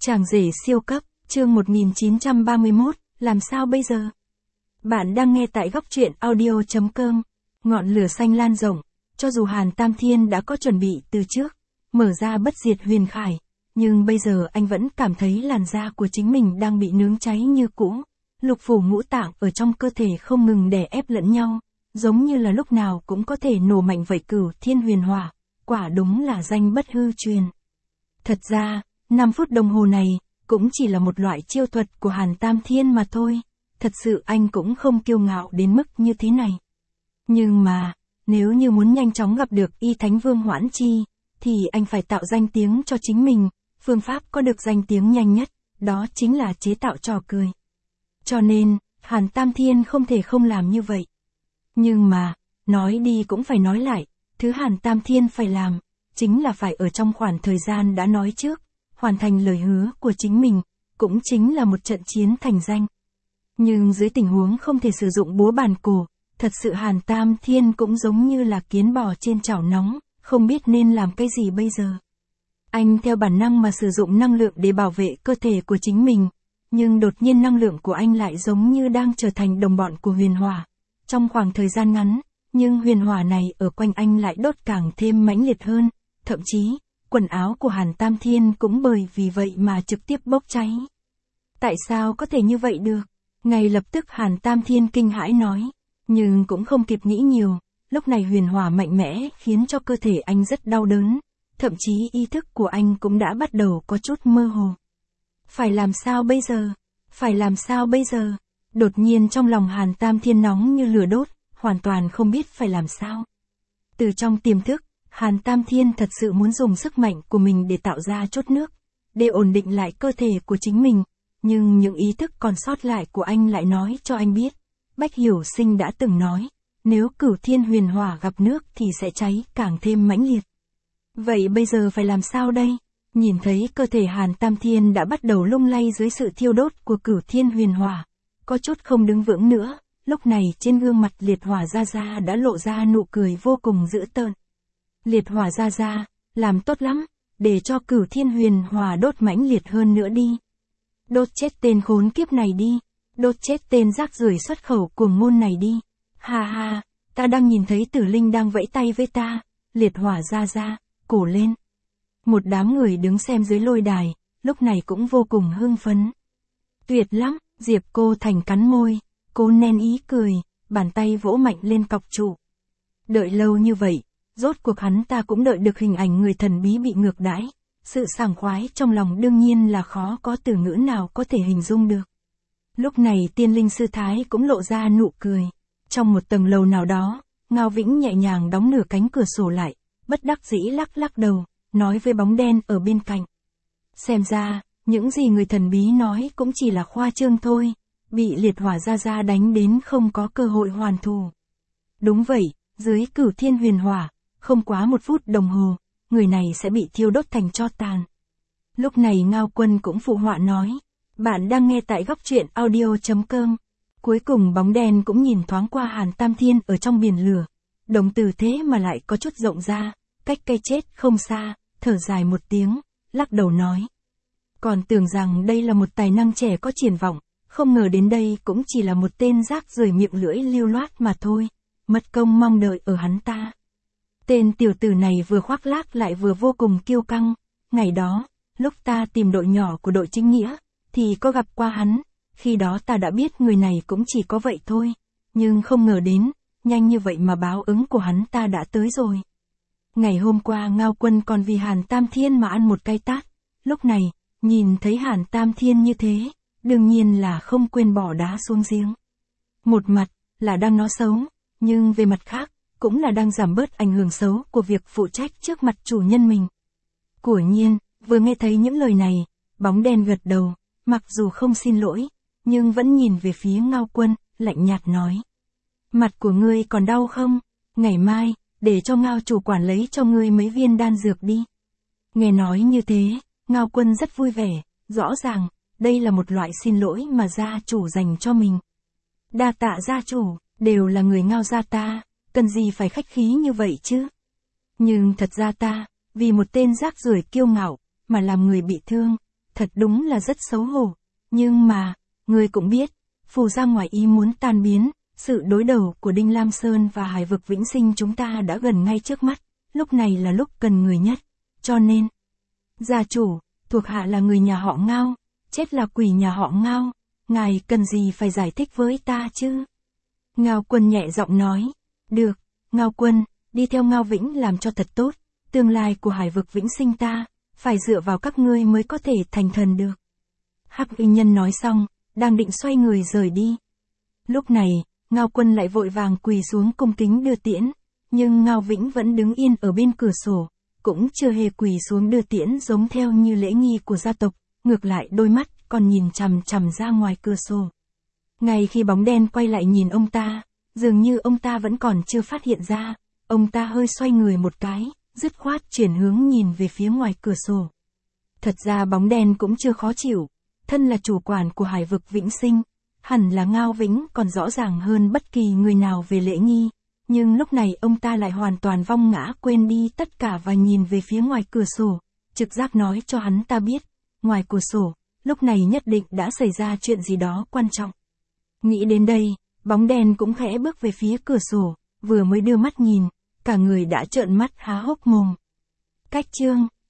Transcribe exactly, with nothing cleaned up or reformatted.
Chàng rể siêu cấp, chương một nghìn chín trăm ba mươi mốt, làm sao bây giờ? Bạn đang nghe tại góc truyện audio chấm com. Ngọn lửa xanh lan rộng, cho dù Hàn Tam Thiên đã có chuẩn bị từ trước, mở ra bất diệt huyền khải, nhưng bây giờ anh vẫn cảm thấy làn da của chính mình đang bị nướng cháy như cũ. Lục phủ ngũ tạng ở trong cơ thể không ngừng đè ép lẫn nhau, giống như là lúc nào cũng có thể nổ mạnh vậy. Cửu Thiên Huyền Hỏa, quả đúng là danh bất hư truyền. Thật ra, năm phút đồng hồ này, cũng chỉ là một loại chiêu thuật của Hàn Tam Thiên mà thôi. Thật sự anh cũng không kiêu ngạo đến mức như thế này. Nhưng mà, nếu như muốn nhanh chóng gặp được Y Thánh Vương Hoãn Chi, thì anh phải tạo danh tiếng cho chính mình. Phương pháp có được danh tiếng nhanh nhất, đó chính là chế tạo trò cười. Cho nên, Hàn Tam Thiên không thể không làm như vậy. Nhưng mà, nói đi cũng phải nói lại, thứ Hàn Tam Thiên phải làm, chính là phải ở trong khoảng thời gian đã nói trước, hoàn thành lời hứa của chính mình, cũng chính là một trận chiến thành danh. Nhưng dưới tình huống không thể sử dụng búa bàn cổ, thật sự Hàn Tam Thiên cũng giống như là kiến bò trên chảo nóng, không biết nên làm cái gì bây giờ. Anh theo bản năng mà sử dụng năng lượng để bảo vệ cơ thể của chính mình, nhưng đột nhiên năng lượng của anh lại giống như đang trở thành đồng bọn của huyền hỏa. Trong khoảng thời gian ngắn, nhưng huyền hỏa này ở quanh anh lại đốt càng thêm mãnh liệt hơn, thậm chí, quần áo của Hàn Tam Thiên cũng bởi vì vậy mà trực tiếp bốc cháy. Tại sao có thể như vậy được? Ngay lập tức Hàn Tam Thiên kinh hãi nói, nhưng cũng không kịp nghĩ nhiều, lúc này huyền hỏa mạnh mẽ khiến cho cơ thể anh rất đau đớn, thậm chí ý thức của anh cũng đã bắt đầu có chút mơ hồ. Phải làm sao bây giờ? Phải làm sao bây giờ? Đột nhiên trong lòng Hàn Tam Thiên nóng như lửa đốt, hoàn toàn không biết phải làm sao. Từ trong tiềm thức, Hàn Tam Thiên thật sự muốn dùng sức mạnh của mình để tạo ra chốt nước, để ổn định lại cơ thể của chính mình, nhưng những ý thức còn sót lại của anh lại nói cho anh biết, Bách Hiểu Sinh đã từng nói, nếu Cửu Thiên Huyền Hỏa gặp nước thì sẽ cháy càng thêm mãnh liệt. Vậy bây giờ phải làm sao đây? Nhìn thấy cơ thể Hàn Tam Thiên đã bắt đầu lung lay dưới sự thiêu đốt của Cửu Thiên Huyền Hỏa, có chút không đứng vững nữa, lúc này trên gương mặt Liệt Hỏa Gia Gia đã lộ ra nụ cười vô cùng dữ tợn. Liệt Hỏa Gia Gia, làm tốt lắm, để cho Cửu Thiên Huyền Hỏa đốt mãnh liệt hơn nữa đi. Đốt chết tên khốn kiếp này đi, đốt chết tên rác rưởi xuất khẩu cuồng ngôn này đi. Ha ha, ta đang nhìn thấy Tử Linh đang vẫy tay với ta. Liệt Hỏa Gia Gia, cổ lên. Một đám người đứng xem dưới lôi đài, lúc này cũng vô cùng hưng phấn. Tuyệt lắm, Diệp Cô Thành cắn môi, cô nén ý cười, bàn tay vỗ mạnh lên cọc trụ. Đợi lâu như vậy, rốt cuộc hắn ta cũng đợi được hình ảnh người thần bí bị ngược đãi. Sự sảng khoái trong lòng đương nhiên là khó có từ ngữ nào có thể hình dung được. Lúc này Tiên Linh Sư Thái cũng lộ ra nụ cười. Trong một tầng lầu nào đó, Ngao Vĩnh nhẹ nhàng đóng nửa cánh cửa sổ lại, bất đắc dĩ lắc lắc đầu, nói với bóng đen ở bên cạnh. Xem ra, những gì người thần bí nói cũng chỉ là khoa trương thôi, bị Liệt Hỏa Gia Gia đánh đến không có cơ hội hoàn thù. Đúng vậy, dưới Cửu Thiên Huyền Hỏa, không quá một phút đồng hồ, người này sẽ bị thiêu đốt thành tro tàn. Lúc này Ngao Quân cũng phụ họa nói, bạn đang nghe tại góc truyện audio chấm com. Cuối cùng bóng đen cũng nhìn thoáng qua Hàn Tam Thiên ở trong biển lửa, đồng tử thế mà lại có chút rộng ra, cách cây chết không xa, thở dài một tiếng, lắc đầu nói. Còn tưởng rằng đây là một tài năng trẻ có triển vọng, không ngờ đến đây cũng chỉ là một tên rác rưởi miệng lưỡi lưu loát mà thôi, mất công mong đợi ở hắn ta. Tên tiểu tử này vừa khoác lác lại vừa vô cùng kiêu căng, ngày đó, lúc ta tìm đội nhỏ của đội chính nghĩa, thì có gặp qua hắn, khi đó ta đã biết người này cũng chỉ có vậy thôi, nhưng không ngờ đến, nhanh như vậy mà báo ứng của hắn ta đã tới rồi. Ngày hôm qua Ngao Quân còn vì Hàn Tam Thiên mà ăn một cái tát, lúc này, nhìn thấy Hàn Tam Thiên như thế, đương nhiên là không quên bỏ đá xuống giếng. Một mặt, là đang nói xấu, nhưng về mặt khác, cũng là đang giảm bớt ảnh hưởng xấu của việc phụ trách trước mặt chủ nhân mình. Quả nhiên, vừa nghe thấy những lời này, bóng đen gật đầu, mặc dù không xin lỗi, nhưng vẫn nhìn về phía Ngao Quân, lạnh nhạt nói. Mặt của ngươi còn đau không? Ngày mai, để cho Ngao chủ quản lấy cho ngươi mấy viên đan dược đi. Nghe nói như thế, Ngao Quân rất vui vẻ, rõ ràng, đây là một loại xin lỗi mà gia chủ dành cho mình. Đa tạ gia chủ, đều là người Ngao gia ta, cần gì phải khách khí như vậy chứ? Nhưng thật ra ta, vì một tên rác rưởi kiêu ngạo, mà làm người bị thương, thật đúng là rất xấu hổ. Nhưng mà, ngươi cũng biết, phù ra ngoài ý muốn tan biến, sự đối đầu của Đinh Lam Sơn và Hải vực Vĩnh Sinh chúng ta đã gần ngay trước mắt, lúc này là lúc cần người nhất, cho nên, gia chủ, thuộc hạ là người nhà họ Ngao, chết là quỷ nhà họ Ngao, ngài cần gì phải giải thích với ta chứ? Ngao Quân nhẹ giọng nói, được, Ngao Quân, đi theo Ngao Vĩnh làm cho thật tốt, tương lai của Hải vực Vĩnh Sinh ta, phải dựa vào các ngươi mới có thể thành thần được. Hắc Y Nhân nói xong, đang định xoay người rời đi. Lúc này, Ngao Quân lại vội vàng quỳ xuống cung kính đưa tiễn, nhưng Ngao Vĩnh vẫn đứng yên ở bên cửa sổ, cũng chưa hề quỳ xuống đưa tiễn giống theo như lễ nghi của gia tộc, ngược lại đôi mắt còn nhìn chằm chằm ra ngoài cửa sổ. Ngay khi bóng đen quay lại nhìn ông ta, dường như ông ta vẫn còn chưa phát hiện ra, ông ta hơi xoay người một cái, dứt khoát chuyển hướng nhìn về phía ngoài cửa sổ. Thật ra bóng đen cũng chưa khó chịu, thân là chủ quản của Hải vực Vĩnh Sinh, hẳn là Ngao Vĩnh còn rõ ràng hơn bất kỳ người nào về lễ nghi, nhưng lúc này ông ta lại hoàn toàn vong ngã quên đi tất cả và nhìn về phía ngoài cửa sổ, trực giác nói cho hắn ta biết, ngoài cửa sổ, lúc này nhất định đã xảy ra chuyện gì đó quan trọng. Nghĩ đến đây, bóng đen cũng khẽ bước về phía cửa sổ, vừa mới đưa mắt nhìn, cả người đã trợn mắt há hốc mồm. Cách chương